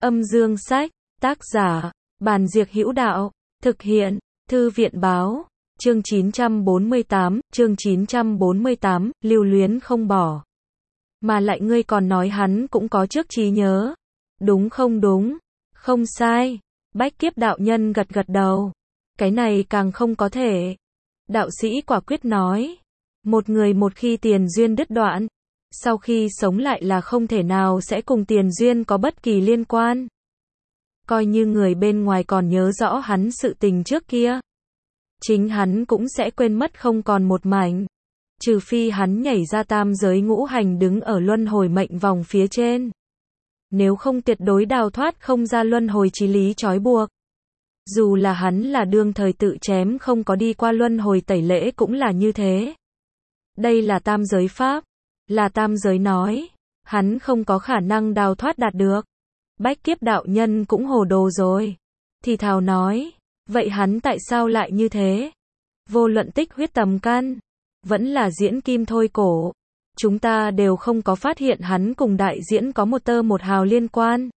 Âm dương sách, tác giả, Bàn Diệc Hữu Đạo, thực hiện, Thư viện Báo, chương 948, lưu luyến không bỏ. Mà lại ngươi còn nói hắn cũng có trước trí nhớ. Đúng không đúng? Không sai. Bách Kiếp đạo nhân gật gật đầu. Cái này càng không có thể. Đạo sĩ quả quyết nói. Một người một khi tiền duyên đứt đoạn, sau khi sống lại là không thể nào sẽ cùng tiền duyên có bất kỳ liên quan. Coi như người bên ngoài còn nhớ rõ hắn sự tình trước kia, chính hắn cũng sẽ quên mất không còn một mảnh. Trừ phi hắn nhảy ra tam giới ngũ hành đứng ở luân hồi mệnh vòng phía trên. Nếu không tuyệt đối đào thoát không ra luân hồi chí lý trói buộc. Dù là hắn là đương thời tự chém không có đi qua luân hồi tẩy lễ cũng là như thế. Đây là tam giới pháp, là tam giới nói, hắn không có khả năng đào thoát đạt được. Bách Kiếp đạo nhân cũng hồ đồ rồi. Thì thào nói, vậy hắn tại sao lại như thế? Vô luận tích huyết tầm căn, vẫn là diễn kim thôi cổ, chúng ta đều không có phát hiện hắn cùng đại diễn có một tơ một hào liên quan.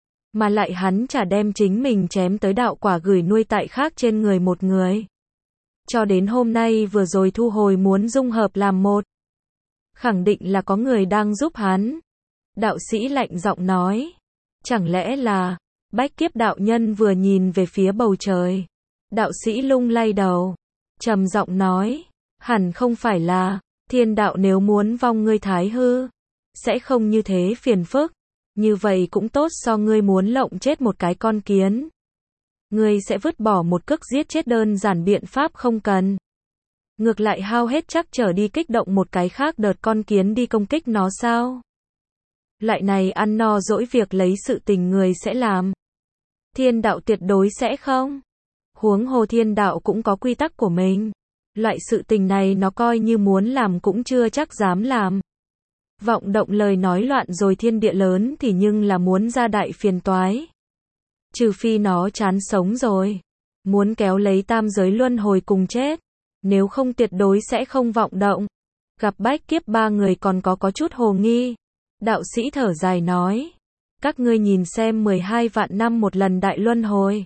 Mà lại hắn chả đem chính mình chém tới đạo quả gửi nuôi tại khác trên người một người. Cho đến hôm nay vừa rồi thu hồi muốn dung hợp làm một. Khẳng định là có người đang giúp hắn. Đạo sĩ lạnh giọng nói. Chẳng lẽ là, Bách Kiếp đạo nhân vừa nhìn về phía bầu trời. Đạo sĩ lung lay đầu. Trầm giọng nói. Hẳn không phải là, thiên đạo nếu muốn vong ngươi thái hư, sẽ không như thế phiền phức. Như vậy cũng tốt so ngươi muốn lộng chết một cái con kiến. Ngươi sẽ vứt bỏ một cước giết chết đơn giản biện pháp không cần. Ngược lại hao hết chắc trở đi kích động một cái khác đợt con kiến đi công kích nó sao? Lại này ăn no dỗi việc lấy sự tình người sẽ làm. Thiên đạo tuyệt đối sẽ không. Huống hồ thiên đạo cũng có quy tắc của mình. Loại sự tình này nó coi như muốn làm cũng chưa chắc dám làm. Vọng động lời nói loạn rồi thiên địa lớn thì nhưng là muốn ra đại phiền toái. Trừ phi nó chán sống rồi. Muốn kéo lấy tam giới luân hồi cùng chết. Nếu không tuyệt đối sẽ không vọng động. Gặp Bách Kiếp ba người còn có chút hồ nghi. Đạo sĩ thở dài nói. Các ngươi nhìn xem 12 vạn năm một lần đại luân hồi.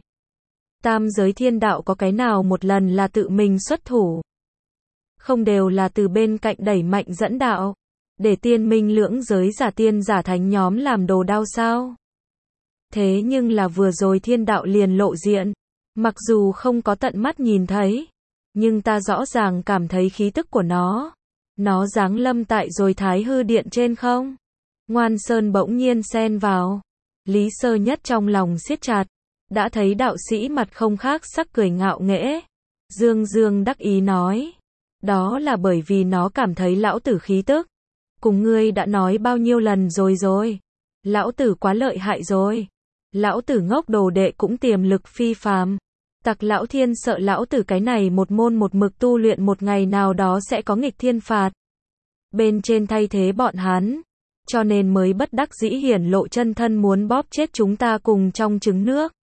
Tam giới thiên đạo có cái nào một lần là tự mình xuất thủ. Không đều là từ bên cạnh đẩy mạnh dẫn đạo. Để tiên minh lưỡng giới giả tiên giả thánh nhóm làm đồ đao sao. Thế nhưng là vừa rồi thiên đạo liền lộ diện. Mặc dù không có tận mắt nhìn thấy. Nhưng ta rõ ràng cảm thấy khí tức của nó. Nó giáng lâm tại rồi thái hư điện trên không. Ngoan Sơn bỗng nhiên xen vào. Lý Sơ Nhất trong lòng siết chặt. Đã thấy đạo sĩ mặt không khác sắc cười ngạo nghễ. Dương Dương đắc ý nói. Đó là bởi vì nó cảm thấy lão tử khí tức. Cùng ngươi đã nói bao nhiêu lần rồi. Lão tử quá lợi hại rồi. Lão tử ngốc đồ đệ cũng tiềm lực phi phàm. Tặc lão thiên sợ lão tử cái này một môn một mực tu luyện một ngày nào đó sẽ có nghịch thiên phạt. Bên trên thay thế bọn hắn. Cho nên mới bất đắc dĩ hiển lộ chân thân muốn bóp chết chúng ta cùng trong trứng nước.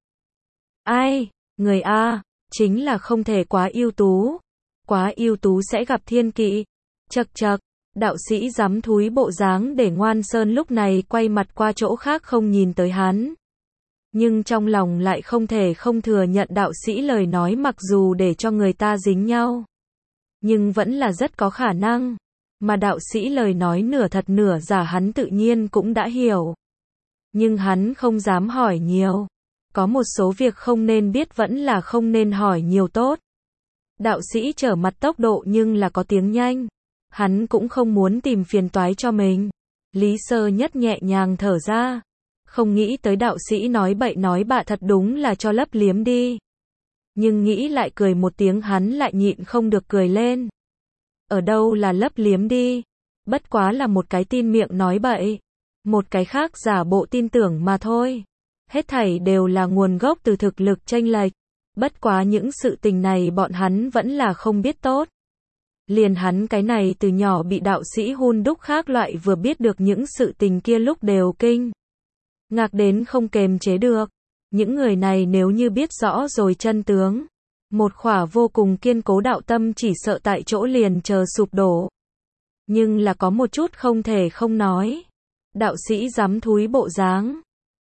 Ai, người A, chính là không thể quá ưu tú. Quá ưu tú sẽ gặp thiên kỵ. Chậc chậc, đạo sĩ dám thúi bộ dáng để Ngoan Sơn lúc này quay mặt qua chỗ khác không nhìn tới hắn. Nhưng trong lòng lại không thể không thừa nhận đạo sĩ lời nói mặc dù để cho người ta dính nhau. Nhưng vẫn là rất có khả năng. Mà đạo sĩ lời nói nửa thật nửa giả hắn tự nhiên cũng đã hiểu. Nhưng hắn không dám hỏi nhiều. Có một số việc không nên biết vẫn là không nên hỏi nhiều tốt. Đạo sĩ trở mặt tốc độ nhưng là có tiếng nhanh. Hắn cũng không muốn tìm phiền toái cho mình. Lý Sơ Nhất nhẹ nhàng thở ra. Không nghĩ tới đạo sĩ nói bậy nói bạ thật đúng là cho lấp liếm đi. Nhưng nghĩ lại cười một tiếng hắn lại nhịn không được cười lên. Ở đâu là lấp liếm đi. Bất quá là một cái tin miệng nói bậy. Một cái khác giả bộ tin tưởng mà thôi. Hết thảy đều là nguồn gốc từ thực lực chênh lệch. Bất quá những sự tình này bọn hắn vẫn là không biết tốt. Liền hắn cái này từ nhỏ bị đạo sĩ hun đúc khác loại vừa biết được những sự tình kia lúc đều kinh. Ngạc đến không kềm chế được. Những người này nếu như biết rõ rồi chân tướng. Một khỏa vô cùng kiên cố đạo tâm chỉ sợ tại chỗ liền chờ sụp đổ. Nhưng là có một chút không thể không nói. Đạo sĩ dám thúi bộ dáng.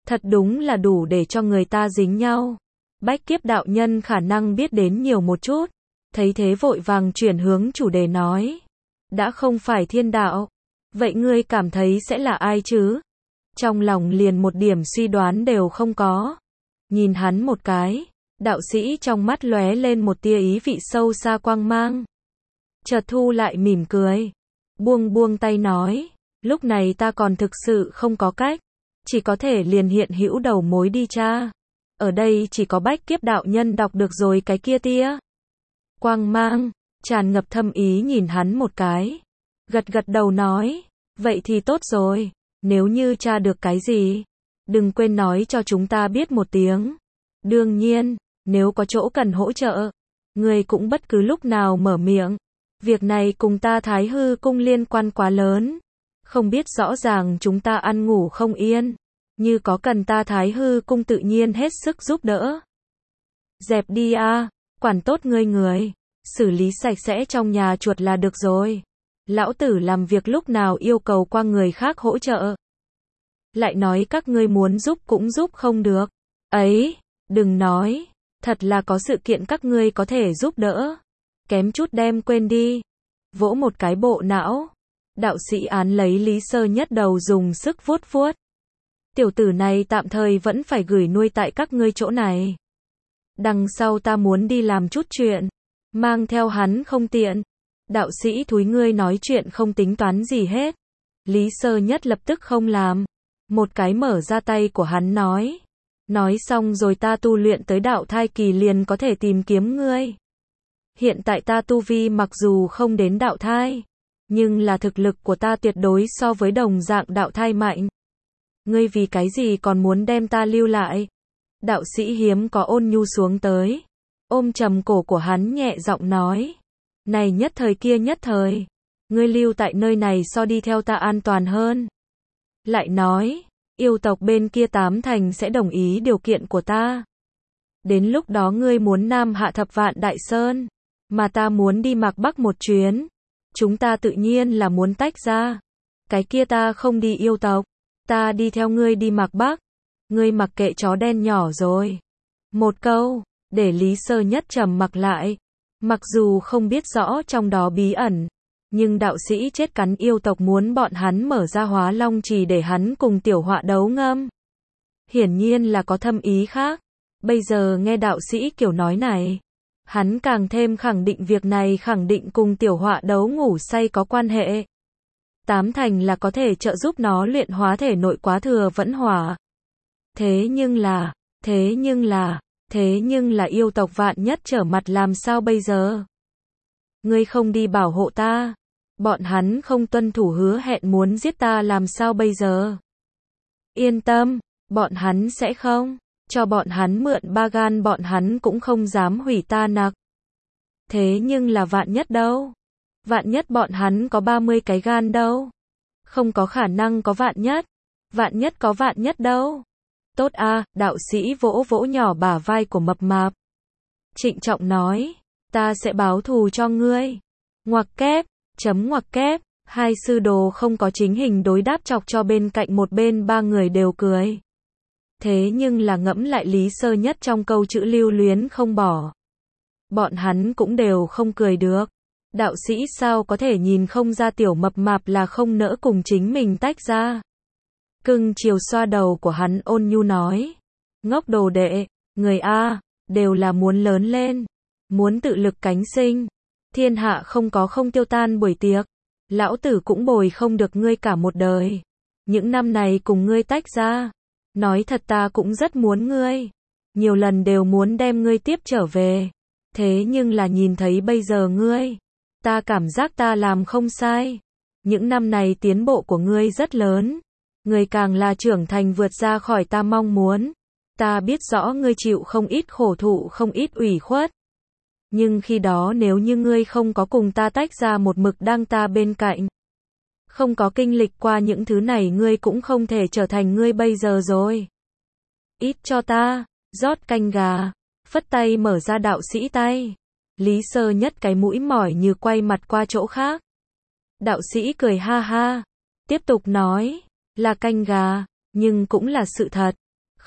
Thật đúng là đủ để cho người ta dính nhau. Bách Kiếp đạo nhân khả năng biết đến nhiều một chút, thấy thế vội vàng chuyển hướng chủ đề nói. Đã không phải thiên đạo, vậy ngươi cảm thấy sẽ là ai chứ? Trong lòng liền một điểm suy đoán đều không có. Nhìn hắn một cái, đạo sĩ trong mắt lóe lên một tia ý vị sâu xa quang mang. Chợt thu lại mỉm cười, buông buông tay nói, lúc này ta còn thực sự không có cách, chỉ có thể liền hiện hữu đầu mối đi tra. Ở đây chỉ có Bách Kiếp đạo nhân đọc được rồi cái kia tia quang mang, tràn ngập thâm ý nhìn hắn một cái, gật gật đầu nói, vậy thì tốt rồi, nếu như tra được cái gì, đừng quên nói cho chúng ta biết một tiếng. Đương nhiên, nếu có chỗ cần hỗ trợ, người cũng bất cứ lúc nào mở miệng. Việc này cùng ta Thái Hư cung liên quan quá lớn, không biết rõ ràng chúng ta ăn ngủ không yên, như có cần ta Thái Hư cung tự nhiên hết sức giúp đỡ. Dẹp đi a, quản tốt ngươi người, xử lý sạch sẽ trong nhà chuột là được rồi. Lão tử làm việc lúc nào yêu cầu qua người khác hỗ trợ. Lại nói các ngươi muốn giúp cũng giúp không được. Ấy, đừng nói, thật là có sự kiện các ngươi có thể giúp đỡ. Kém chút đem quên đi. Vỗ một cái bộ não. Đạo sĩ án lấy Lý Sơ Nhất đầu dùng sức vuốt vuốt. Tiểu tử này tạm thời vẫn phải gửi nuôi tại các ngươi chỗ này. Đằng sau ta muốn đi làm chút chuyện. Mang theo hắn không tiện. Đạo sĩ thúi ngươi nói chuyện không tính toán gì hết. Lý Sơ Nhất lập tức không làm. Một cái mở ra tay của hắn nói. Nói xong rồi ta tu luyện tới đạo thai kỳ liền có thể tìm kiếm ngươi. Hiện tại ta tu vi mặc dù không đến đạo thai, nhưng là thực lực của ta tuyệt đối so với đồng dạng đạo thai mạnh. Ngươi vì cái gì còn muốn đem ta lưu lại? Đạo sĩ hiếm có ôn nhu xuống tới, ôm trầm cổ của hắn nhẹ giọng nói. Này nhất thời kia nhất thời, ngươi lưu tại nơi này so đi theo ta an toàn hơn. Lại nói, yêu tộc bên kia 8 thành sẽ đồng ý điều kiện của ta. Đến lúc đó ngươi muốn Nam hạ thập vạn đại sơn, mà ta muốn đi Mạc Bắc một chuyến. Chúng ta tự nhiên là muốn tách ra. Cái kia ta không đi yêu tộc, ta đi theo ngươi đi Mạc Bắc. Ngươi mặc kệ chó đen nhỏ rồi. Một câu, để Lý Sơ Nhất trầm mặc lại. Mặc dù không biết rõ trong đó bí ẩn, nhưng đạo sĩ chết cắn yêu tộc muốn bọn hắn mở ra Hóa Long Trì để hắn cùng Tiểu Họa đấu ngâm. Hiển nhiên là có thâm ý khác. Bây giờ nghe đạo sĩ kiểu nói này, hắn càng thêm khẳng định việc này khẳng định cùng Tiểu Họa đấu ngủ say có quan hệ. 8 thành là có thể trợ giúp nó luyện hóa thể nội quá thừa vẫn hỏa. Thế nhưng là yêu tộc vạn nhất trở mặt làm sao bây giờ? Ngươi không đi bảo hộ ta, bọn hắn không tuân thủ hứa hẹn muốn giết ta làm sao bây giờ? Yên tâm, bọn hắn sẽ không, cho bọn hắn mượn 3 gan bọn hắn cũng không dám hủy ta nặc. Thế nhưng là vạn nhất đâu? Vạn nhất bọn hắn có 30 cái gan đâu? Không có khả năng có vạn nhất. Vạn nhất có vạn nhất đâu? Tốt a, đạo sĩ vỗ vỗ nhỏ bả vai của mập mạp. Trịnh trọng nói, ta sẽ báo thù cho ngươi. Ngoặc kép, ngoặc kép, hai sư đồ không có chính hình đối đáp chọc cho bên cạnh một bên 3 người đều cười. Thế nhưng là ngẫm lại Lý Sơ Nhất trong câu chữ lưu luyến không bỏ. Bọn hắn cũng đều không cười được. Đạo sĩ sao có thể nhìn không ra tiểu mập mạp là không nỡ cùng chính mình tách ra. Cưng chiều xoa đầu của hắn ôn nhu nói. Ngốc đồ đệ, người A, đều là muốn lớn lên. Muốn tự lực cánh sinh. Thiên hạ không có không tiêu tan buổi tiệc. Lão tử cũng bồi không được ngươi cả một đời. Những năm này cùng ngươi tách ra. Nói thật ta cũng rất muốn ngươi. Nhiều lần đều muốn đem ngươi tiếp trở về. Thế nhưng là nhìn thấy bây giờ ngươi. Ta cảm giác ta làm không sai. Những năm này tiến bộ của ngươi rất lớn. Ngươi càng là trưởng thành vượt ra khỏi ta mong muốn. Ta biết rõ ngươi chịu không ít khổ thụ không ít ủy khuất. Nhưng khi đó nếu như ngươi không có cùng ta tách ra một mực đang ta bên cạnh. Không có kinh lịch qua những thứ này ngươi cũng không thể trở thành ngươi bây giờ rồi. Ít cho ta, rót canh gà. Phất tay mở ra đạo sĩ tay. Lý Sơ Nhất cái mũi mỏi như quay mặt qua chỗ khác. Đạo sĩ cười ha ha. Tiếp tục nói. Là canh gà, nhưng cũng là sự thật.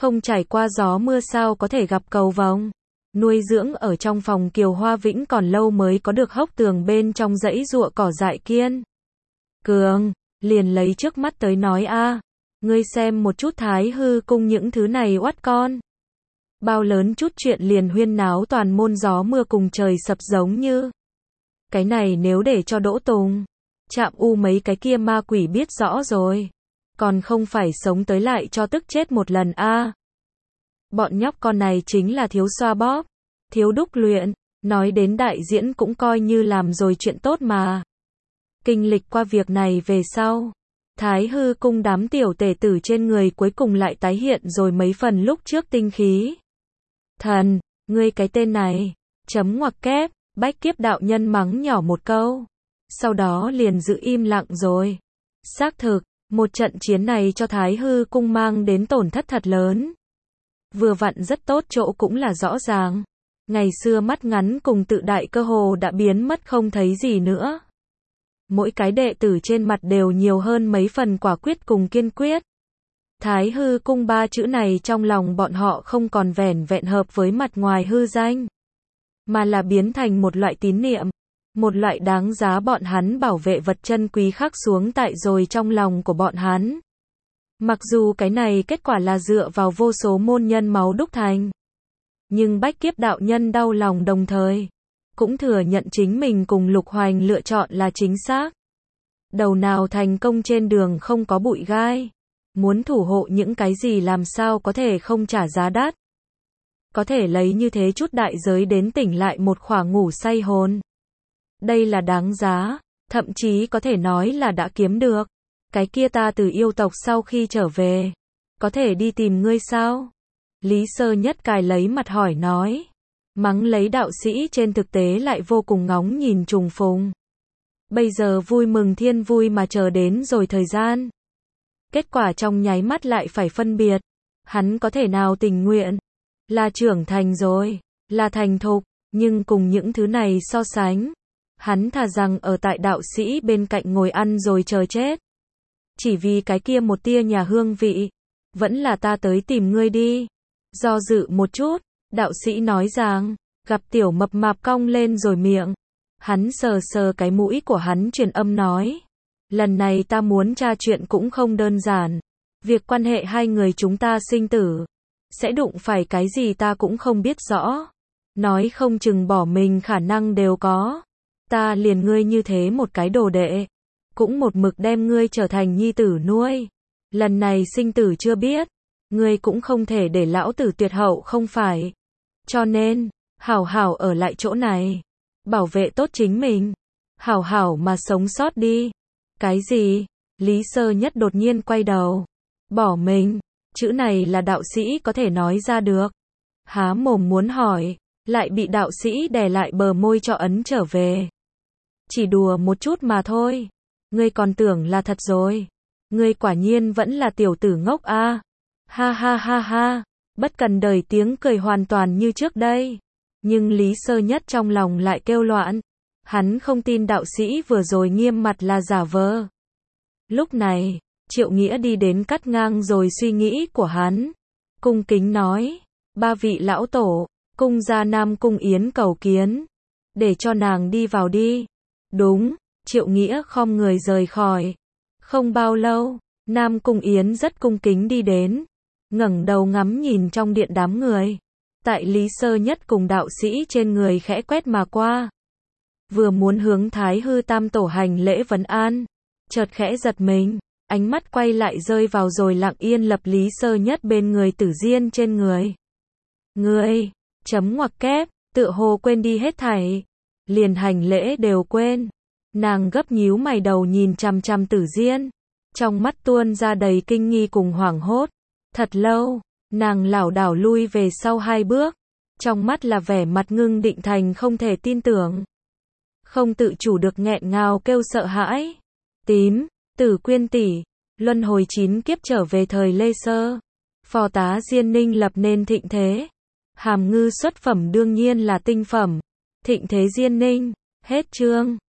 Không trải qua gió mưa sao có thể gặp cầu vồng. Nuôi dưỡng ở trong phòng Kiều Hoa Vĩnh còn lâu mới có được hốc tường bên trong dãy ruộng cỏ dại kiên cường. Liền lấy trước mắt tới nói ngươi xem một chút Thái Hư cung những thứ này oắt con. Bao lớn chút chuyện liền huyên náo toàn môn gió mưa cùng trời sập giống như. Cái này nếu để cho Đỗ Tùng, Trạm U mấy cái kia ma quỷ biết rõ rồi. Còn không phải sống tới lại cho tức chết một lần Bọn nhóc con này chính là thiếu xoa bóp, thiếu đúc luyện, nói đến đại diễn cũng coi như làm rồi chuyện tốt mà. Kinh lịch qua việc này về sau, Thái Hư cung đám tiểu tể tử trên người cuối cùng lại tái hiện rồi mấy phần lúc trước tinh khí. Thần, ngươi cái tên này, chấm ngoặc kép, Bách Kiếp đạo nhân mắng nhỏ một câu. Sau đó liền giữ im lặng rồi. Xác thực, một trận chiến này cho Thái Hư cung mang đến tổn thất thật lớn. Vừa vặn rất tốt chỗ cũng là rõ ràng. Ngày xưa mắt ngắn cùng tự đại cơ hồ đã biến mất không thấy gì nữa. Mỗi cái đệ tử trên mặt đều nhiều hơn mấy phần quả quyết cùng kiên quyết. Thái Hư cung ba chữ này trong lòng bọn họ không còn vẻn vẹn hợp với mặt ngoài hư danh, mà là biến thành một loại tín niệm, một loại đáng giá bọn hắn bảo vệ vật chân quý khắc xuống tại rồi trong lòng của bọn hắn. Mặc dù cái này kết quả là dựa vào vô số môn nhân máu đúc thành, nhưng Bách Kiếp đạo nhân đau lòng đồng thời cũng thừa nhận chính mình cùng Lục Hoành lựa chọn là chính xác. Đầu nào thành công trên đường không có bụi gai. Muốn thủ hộ những cái gì làm sao có thể không trả giá đắt. Có thể lấy như thế chút đại giới đến tỉnh lại một khỏa ngủ say hồn. Đây là đáng giá, thậm chí có thể nói là đã kiếm được. Cái kia ta từ yêu tộc sau khi trở về, có thể đi tìm ngươi sao? Lý Sơ Nhất cài lấy mặt hỏi nói. Mắng lấy đạo sĩ trên thực tế lại vô cùng ngóng nhìn Trùng Phùng. Bây giờ vui mừng thiên vui mà chờ đến rồi thời gian. Kết quả trong nháy mắt lại phải phân biệt. Hắn có thể nào tình nguyện? Là trưởng thành rồi, là thành thục, nhưng cùng những thứ này so sánh. Hắn thà rằng ở tại đạo sĩ bên cạnh ngồi ăn rồi chờ chết. Chỉ vì cái kia một tia nhà hương vị. Vẫn là ta tới tìm ngươi đi. Do dự một chút, đạo sĩ nói rằng, gặp tiểu mập mạp cong lên rồi miệng. Hắn sờ sờ cái mũi của hắn truyền âm nói. Lần này ta muốn tra chuyện cũng không đơn giản. Việc quan hệ hai người chúng ta sinh tử. Sẽ đụng phải cái gì ta cũng không biết rõ. Nói không chừng bỏ mình khả năng đều có. Ta liền ngươi như thế một cái đồ đệ. Cũng một mực đem ngươi trở thành nhi tử nuôi. Lần này sinh tử chưa biết. Ngươi cũng không thể để lão tử tuyệt hậu không phải. Cho nên, hảo hảo ở lại chỗ này. Bảo vệ tốt chính mình. Hảo hảo mà sống sót đi. Cái gì? Lý Sơ Nhất đột nhiên quay đầu. Bỏ mình. Chữ này là đạo sĩ có thể nói ra được. Há mồm muốn hỏi. Lại bị đạo sĩ đè lại bờ môi cho ấn trở về. Chỉ đùa một chút mà thôi. Ngươi còn tưởng là thật rồi. Ngươi quả nhiên vẫn là tiểu tử ngốc a. Ha ha ha ha. Bất cần đời tiếng cười hoàn toàn như trước đây. Nhưng Lý Sơ Nhất trong lòng lại kêu loạn. Hắn không tin đạo sĩ vừa rồi nghiêm mặt là giả vờ. Lúc này, Triệu Nghĩa đi đến cắt ngang rồi suy nghĩ của hắn. Cung kính nói, ba vị lão tổ, cung gia Nam Cung Yến cầu kiến. Để cho nàng đi vào đi. Đúng, Triệu Nghĩa khom người rời khỏi. Không bao lâu, Nam Cung Yến rất cung kính đi đến. Ngẩng đầu ngắm nhìn trong điện đám người. Tại Lý Sơ Nhất cùng đạo sĩ trên người khẽ quét mà qua. Vừa muốn hướng Thái Hư Tam Tổ hành lễ vấn an. Chợt khẽ giật mình. Ánh mắt quay lại rơi vào rồi lặng yên lập Lý Sơ Nhất bên người Tử Diên trên người. Ngươi, chấm ngoặc kép, tựa hồ quên đi hết thảy. Liền hành lễ đều quên. Nàng gấp nhíu mày đầu nhìn chằm chằm Tử Diên. Trong mắt tuôn ra đầy kinh nghi cùng hoảng hốt. Thật lâu, nàng lảo đảo lui về sau 2 bước. Trong mắt là vẻ mặt ngưng định thành không thể tin tưởng. Không tự chủ được nghẹn ngào kêu sợ hãi. Tím, Tử Quyên tỷ, luân hồi 9 kiếp trở về thời Lê Sơ. Phò tá Diên Ninh lập nên thịnh thế. Hàm ngư xuất phẩm đương nhiên là tinh phẩm. Thịnh thế Diên Ninh, hết chương.